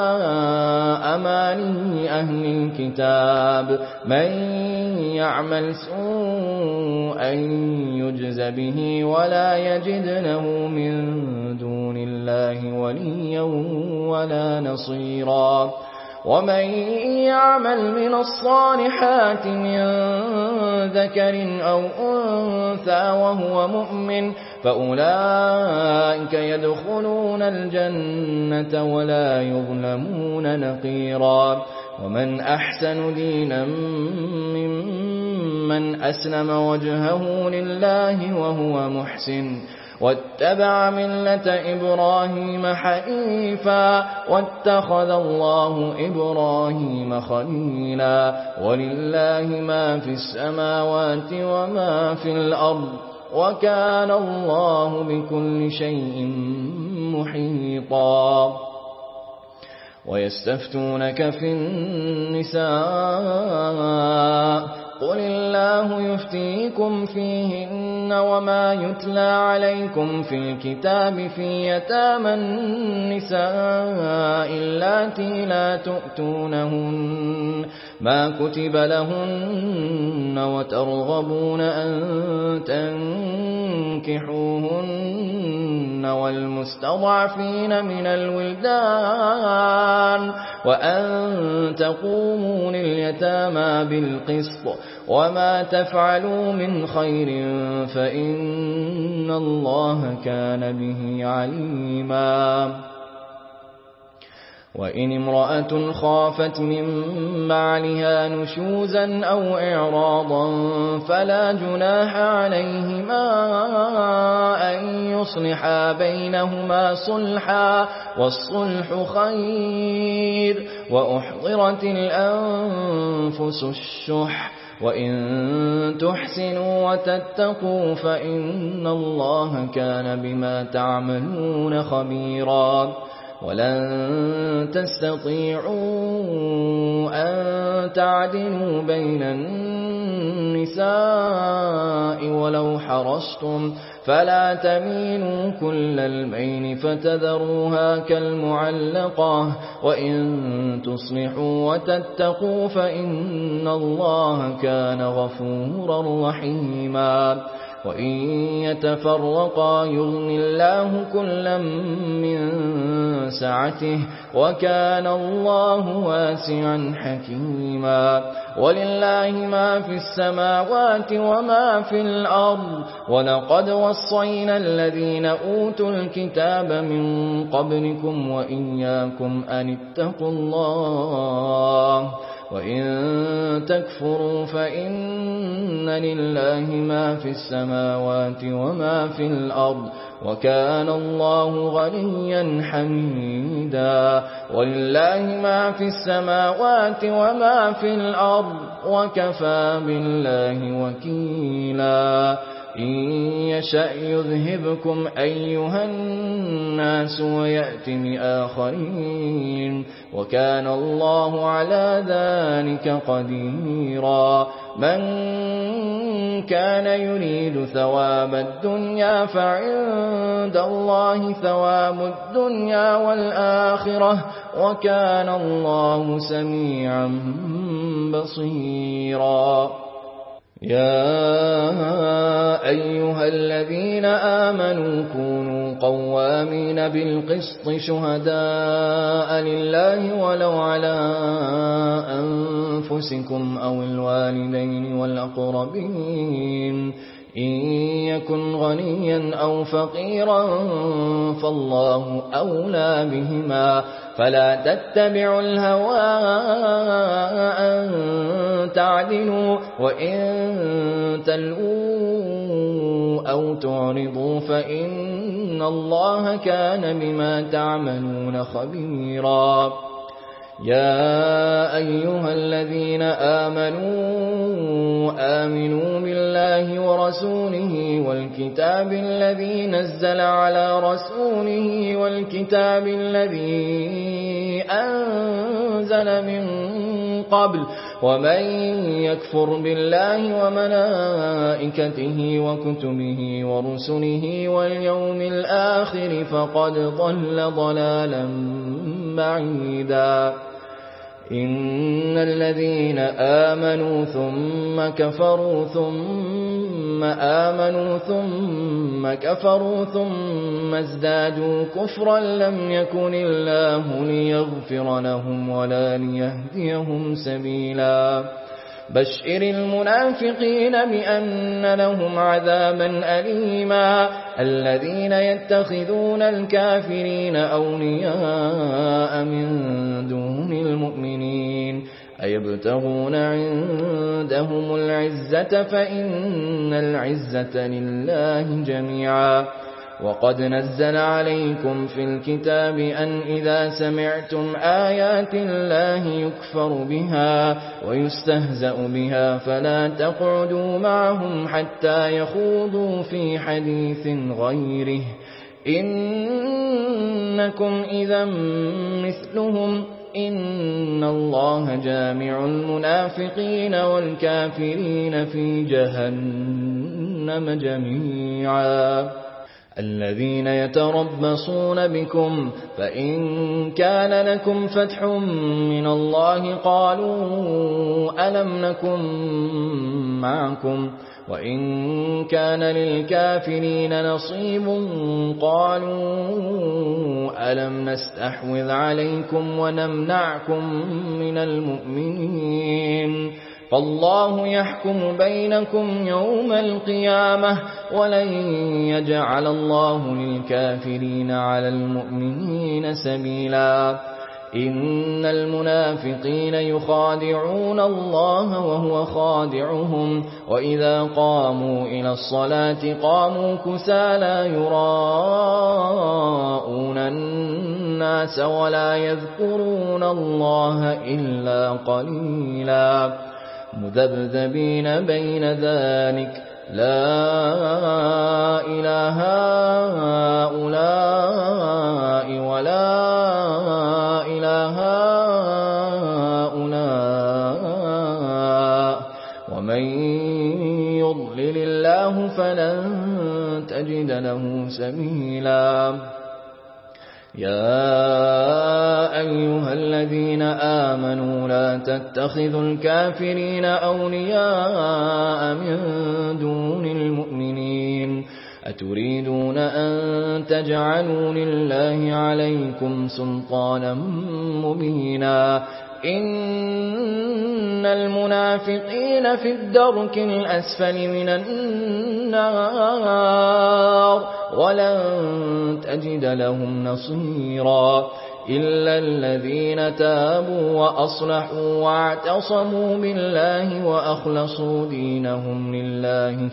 أماني أهل الكتاب من يعمل سوءا يجز به ولا يجد له من دون الله وليا ولا نصيرا ومن يعمل من الصالحات من ذكر أو أنثى وهو مؤمن فأولئك يدخلون الجنة ولا يظلمون نقيرا ومن أحسن دينا ممن أسلم وجهه لله وهو محسن واتبع ملة إبراهيم حنيفا واتخذ الله إبراهيم خليلا ولله ما في السماوات وما في الأرض وكان الله بكل شيء محيطا ويستفتونك في النساء قل الله يفتيكم فيهن وما يتلى عليكم في الكتاب في يتامى النساء اللاتي لا تؤتونهن ما كتب لهن وترغبون أن تنكحوهن والمستضعفين من الولدان وأن تقوموا لليتامى بالقسط وما تفعلوا من خير فإن الله كان به عليما وإن امرأة خافت من بعلها نشوزا أو إعراضا فلا جناح عليهما أن يصلحا بينهما صلحا والصلح خير وأحضرت الأنفس الشح وإن تحسنوا وتتقوا فإن الله كان بما تعملون خبيرا ولن تستطيعوا أن تعدلوا بين النساء ولو حرصتم فلا تميلوا كل الميل فتذروها كالمعلقة وإن تصلحوا وتتقوا فإن الله كان غفورا رحيما وإن يتفرقا يغن الله كلا من سعته وكان الله واسعا حكيما ولله ما في السماوات وما في الأرض ولقد وصينا الذين أوتوا الكتاب من قبلكم وإياكم أن اتقوا الله وإن تكفروا فإن لله ما في السماوات وما في الأرض وكان الله غنيا حميدا ولله ما في السماوات وما في الأرض وكفى بالله وكيلا إن يشأ يذهبكم أيها الناس ويأت بآخرين وكان الله على ذلك قديرا من كان يريد ثواب الدنيا فعند الله ثواب الدنيا والآخرة وكان الله سميعا بصيرا يا أيها الذين آمنوا كونوا قوامين بالقسط شهداء لله ولو على أنفسكم أو الوالدين والأقربين إن يكن غنيا أو فقيرا فالله أولى بهما فلا تتبعوا الهوى أن تعدلوا وإن تلووا أو تعرضوا فإن الله كان بما تعملون خبيرا يا أيها الذين آمنوا بالله ورسوله والكتاب الذي نزل على رسوله والكتاب الذي أنزل من قبل ومن يكفر بالله وملائكته وكتبه ورسله واليوم الآخر فقد ضل ضلالا بعيدا إن الذين آمنوا ثم كفروا ثم آمنوا ثم كفروا ثم ازدادوا كفرا لم يكن الله ليغفر لهم ولا ليهديهم سبيلا بشر المنافقين بأن لهم عذابا أليما الذين يتخذون الكافرين أولياء من دون المؤمنين أيبتغون عندهم العزة فإن العزة لله جميعا وقد نزل عليكم في الكتاب أن إذا سمعتم آيات الله يكفر بها ويستهزأ بها فلا تقعدوا معهم حتى يخوضوا في حديث غيره إنكم إذا مثلهم إن الله جامع المنافقين والكافرين في جهنم جميعا الذين يتربصون بكم فإن كان لكم فتح من الله قالوا ألم نكن معكم وإن كان للكافرين نصيب قالوا ألم نستحوذ عليكم ونمنعكم من المؤمنين فالله يحكم بينكم يوم القيامة ولن يجعل الله للكافرين على المؤمنين سبيلا إن المنافقين يخادعون الله وهو خادعهم وإذا قاموا إلى الصلاة قاموا كسالى يراءون الناس ولا يذكرون الله إلا قليلا مذبذبين بين ذلك لا إله هؤلاء ولا إله هؤلاء ومن يضلل الله فلن تجد له سبيلا يا أيها الذين آمنوا لا تتخذوا الكافرين أولياء من دون المؤمنين أتريدون أن تجعلوا لله عليكم سلطانا مبينا إن المنافقين في الدرك الأسفل من النار ولن تجد لهم نصيرا إلا الذين تابوا وأصلحوا واعتصموا بالله وأخلصوا دينهم لله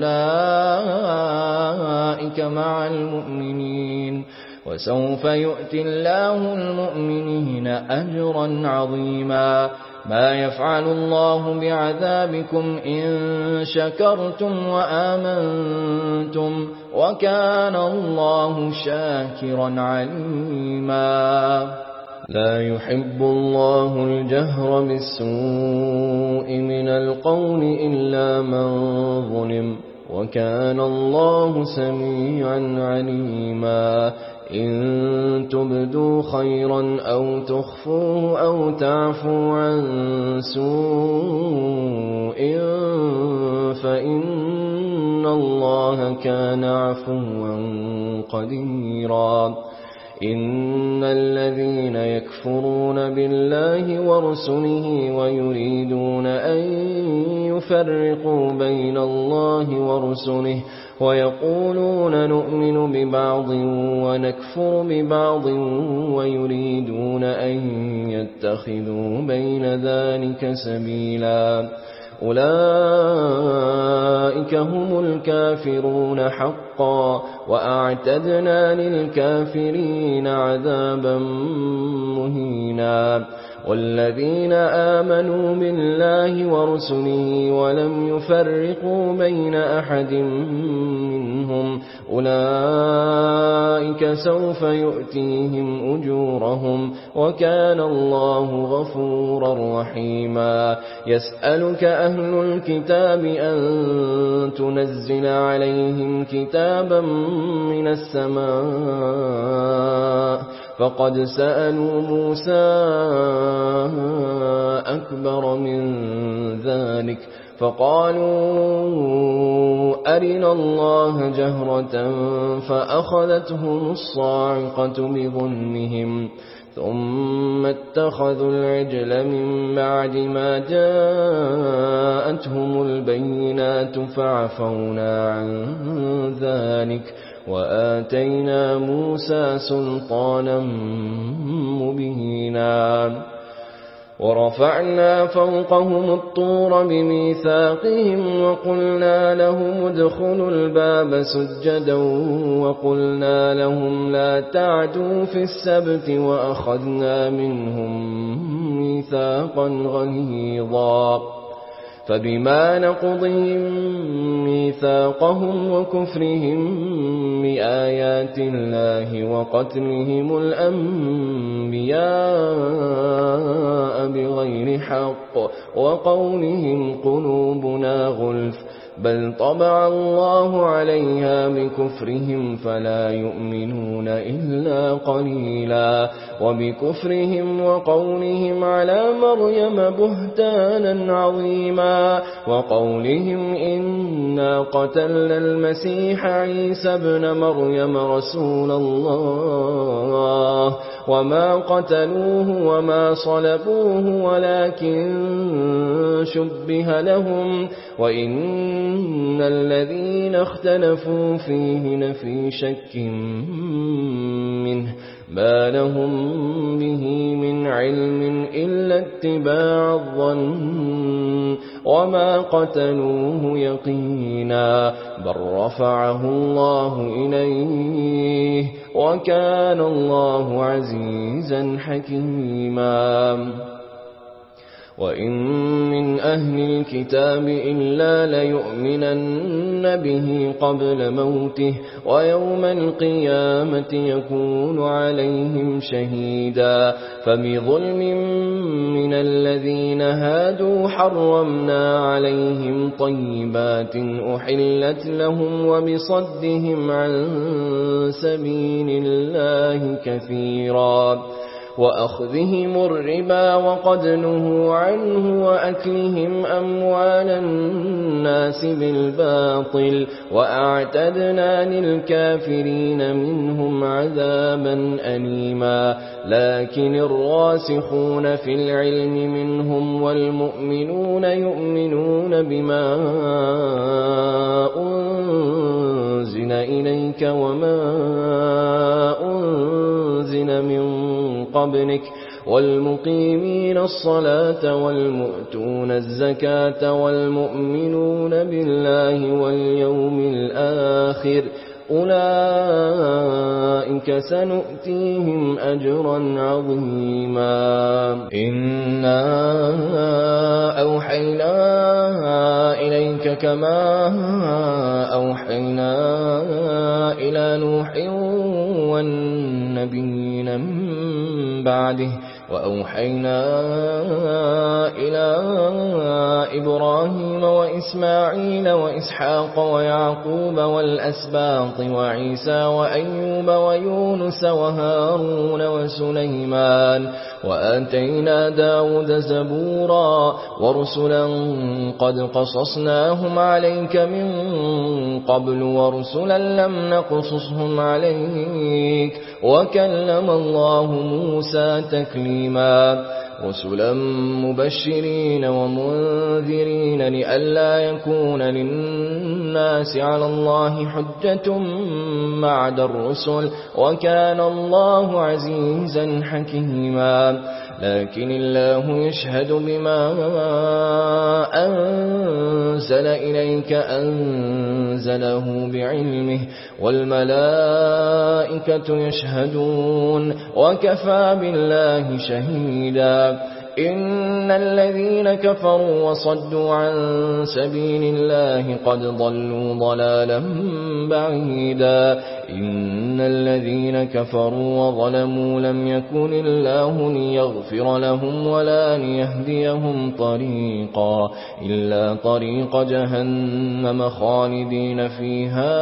فأولئك مع المؤمنين وسوف يؤتي الله المؤمنين أجرا عظيما ما يفعل الله بعذابكم إن شكرتم وآمنتم وكان الله شاكرا عليما لا يحب الله الجهر بالسوء من القول إلا من ظلم وكان الله سميعا عليما إن تبدوا خيرا أو تخفوه أو تعفوا عن سوء فإن الله كان عفوا قديرا إن الذين يكفرون بالله ورسله ويريدون أن يفرقوا بين الله ورسله ويقولون نؤمن ببعض ونكفر ببعض ويريدون أن يتخذوا بين ذلك سبيلا أولئك هم الكافرون حقا وأعتدنا للكافرين عذابا مهينا والذين آمنوا بالله ورسله ولم يفرقوا بين أحد منهم منهم أولئك سوف يؤتيهم أجورهم وكان الله غفورا رحيما يسألك أهل الكتاب أن تنزل عليهم كتابا من السماء فقد سألوا موسى أكبر من ذلك فقالوا أرنا الله جهرة فأخذتهم الصاعقة بظلمهم ثم اتخذوا العجل من بعد ما جاءتهم البينات فعفونا عن ذلك وآتينا موسى سلطانا مبينا ورفعنا فوقهم الطور بميثاقهم وقلنا لهم ادخلوا الباب سجدا وقلنا لهم لا تعدوا في السبت وأخذنا منهم ميثاقا غليظا فبما نقضهم ميثاقهم وكفرهم بآيات الله وقتلهم الأنبياء بغير حق وقولهم قلوبنا غلف بل طبع الله عليها بكفرهم فلا يؤمنون إلا قليلا وبكفرهم وقولهم على مريم بهتانا عظيما وقولهم إنا قتلنا المسيح عيسى ابن مريم رسول الله وما قتلوه وما صلبوه ولكن شبه لهم وإن الذين اختلفوا فيه لفي شك منه ما لهم به من علم إلا اتباع الظن وما قتلوه يقينا بل رفعه الله إليه وكان الله عزيزا حكيما وإن من أهل الكتاب إلا ليؤمنن به قبل موته ويوم القيامة يكون عليهم شهيدا فبظلم من الذين هادوا حرمنا عليهم طيبات أحلت لهم وبصدهم عن سبيل الله كثيرا وأخذهم الربا وقد نهوا عنه وأكلهم أموال الناس بالباطل وأعتدنا للكافرين منهم عذابا أليما لكن الراسخون في العلم منهم والمؤمنون يؤمنون بما أنزل إليك وما أنزل من قبلك والمقيمين الصلاة والمؤتون الزكاة والمؤمنون بالله واليوم الآخر أولئك سنؤتيهم أجرا عظيما إنا أوحينا إليك كما أوحينا إلى نوح والنبيين من بعده وأوحينا إلى إبراهيم وإسماعيل وإسحاق ويعقوب والأسباط وعيسى وأيوب ويونس وهارون وسليمان وآتينا داود زبورا ورسلا قد قصصناهم عليك من قبل ورسلا لم نقصصهم عليك وكلم الله موسى تكليما رسلا مبشرين ومنذرين لئلا يكون للناس على الله حجة بعد الرسل وكان الله عزيزا حكيما لكن الله يشهد بما أنزل إليك أنزله بعلمه والملائكة يشهدون وكفى بالله شهيدا إن الذين كفروا وصدوا عن سبيل الله قد ضلوا ضلالا بعيدا إن الذين كفروا وظلموا لم يكن الله ليغفر لهم ولا ليهديهم طريقا إلا طريق جهنم خالدين فيها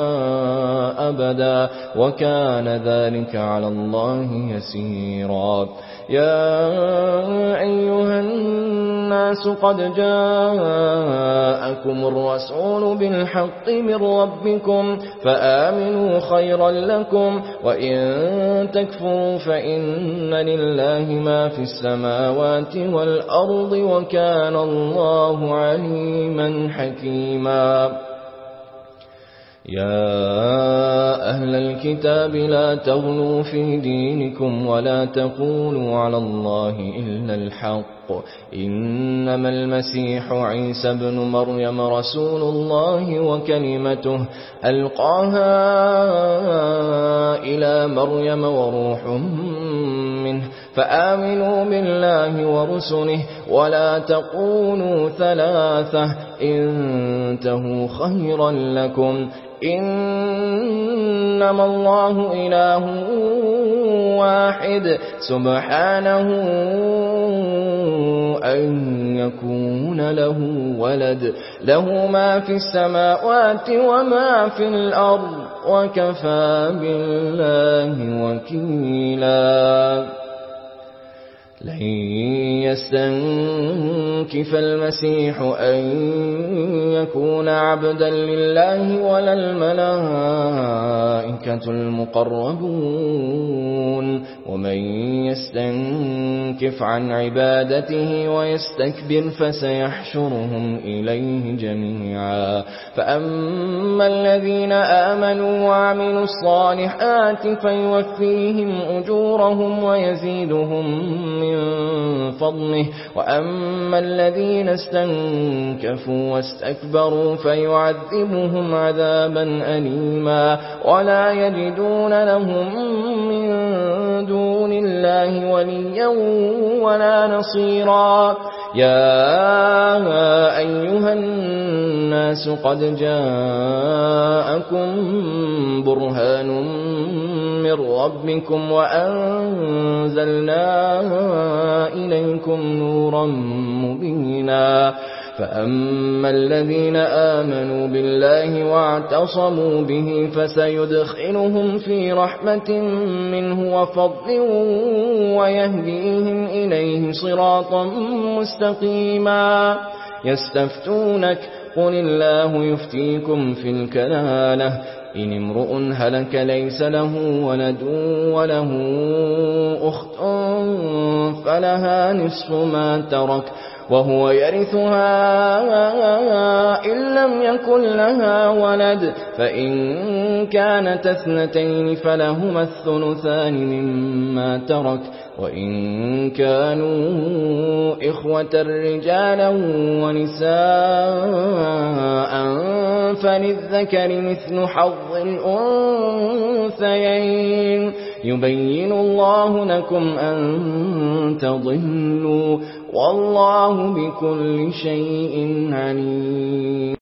أبدا وكان ذلك على الله يسيرا يا أيها الناس قد جاءكم الرسول بالحق من ربكم فآمنوا خيرا لكم وإن تكفروا فإن لله ما في السماوات والأرض وكان الله عليما حكيما يا أهل الكتاب لا تغلوا في دينكم ولا تقولوا على الله إلا الحق إنما المسيح عيسى ابن مريم رسول الله وكلمته ألقاها إلى مريم وروح منه فآمنوا بالله ورسله ولا تقولوا ثلاثة انتهوا خيرا لكم إنما الله إله واحد سبحانه أن يكون له ولد له ما في السماوات وما في الأرض وكفى بالله وكيلا لن يستنكف المسيح أن يكون عبدا لله ولا الملائكة المقربون ومن يستنكف عن عبادته ويستكبر فسيحشرهم إليه جميعا فأما الذين آمنوا وعملوا الصالحات فيوفيهم أجورهم ويزيدهم من فضله وأما الذين استنكفوا واستكبروا فيعذبهم عذابا أليما ولا يجدون لهم من دون الله وليا ولا نصيرا يا أيها الناس قد جاءكم برهان من ربكم وأنزلنا إليكم نورا مبينا فأما الذين آمنوا بالله واعتصموا به فسيدخلهم في رحمة منه وفضل ويهديهم إليه صراطا مستقيما يستفتونك قل الله يفتيكم في الكلالة إن امرؤ هلك ليس له ولد وله أخت فلها نصف ما ترك وهو يرثها إن لم يكن لها ولد فإن كانت اثنتين فلهما الثلثان مما ترك وإن كانوا إخوة رجالا ونساء فللذكر مثل حظ الأنثيين يبين الله لكم أن تضلوا والله بكل شيء عليم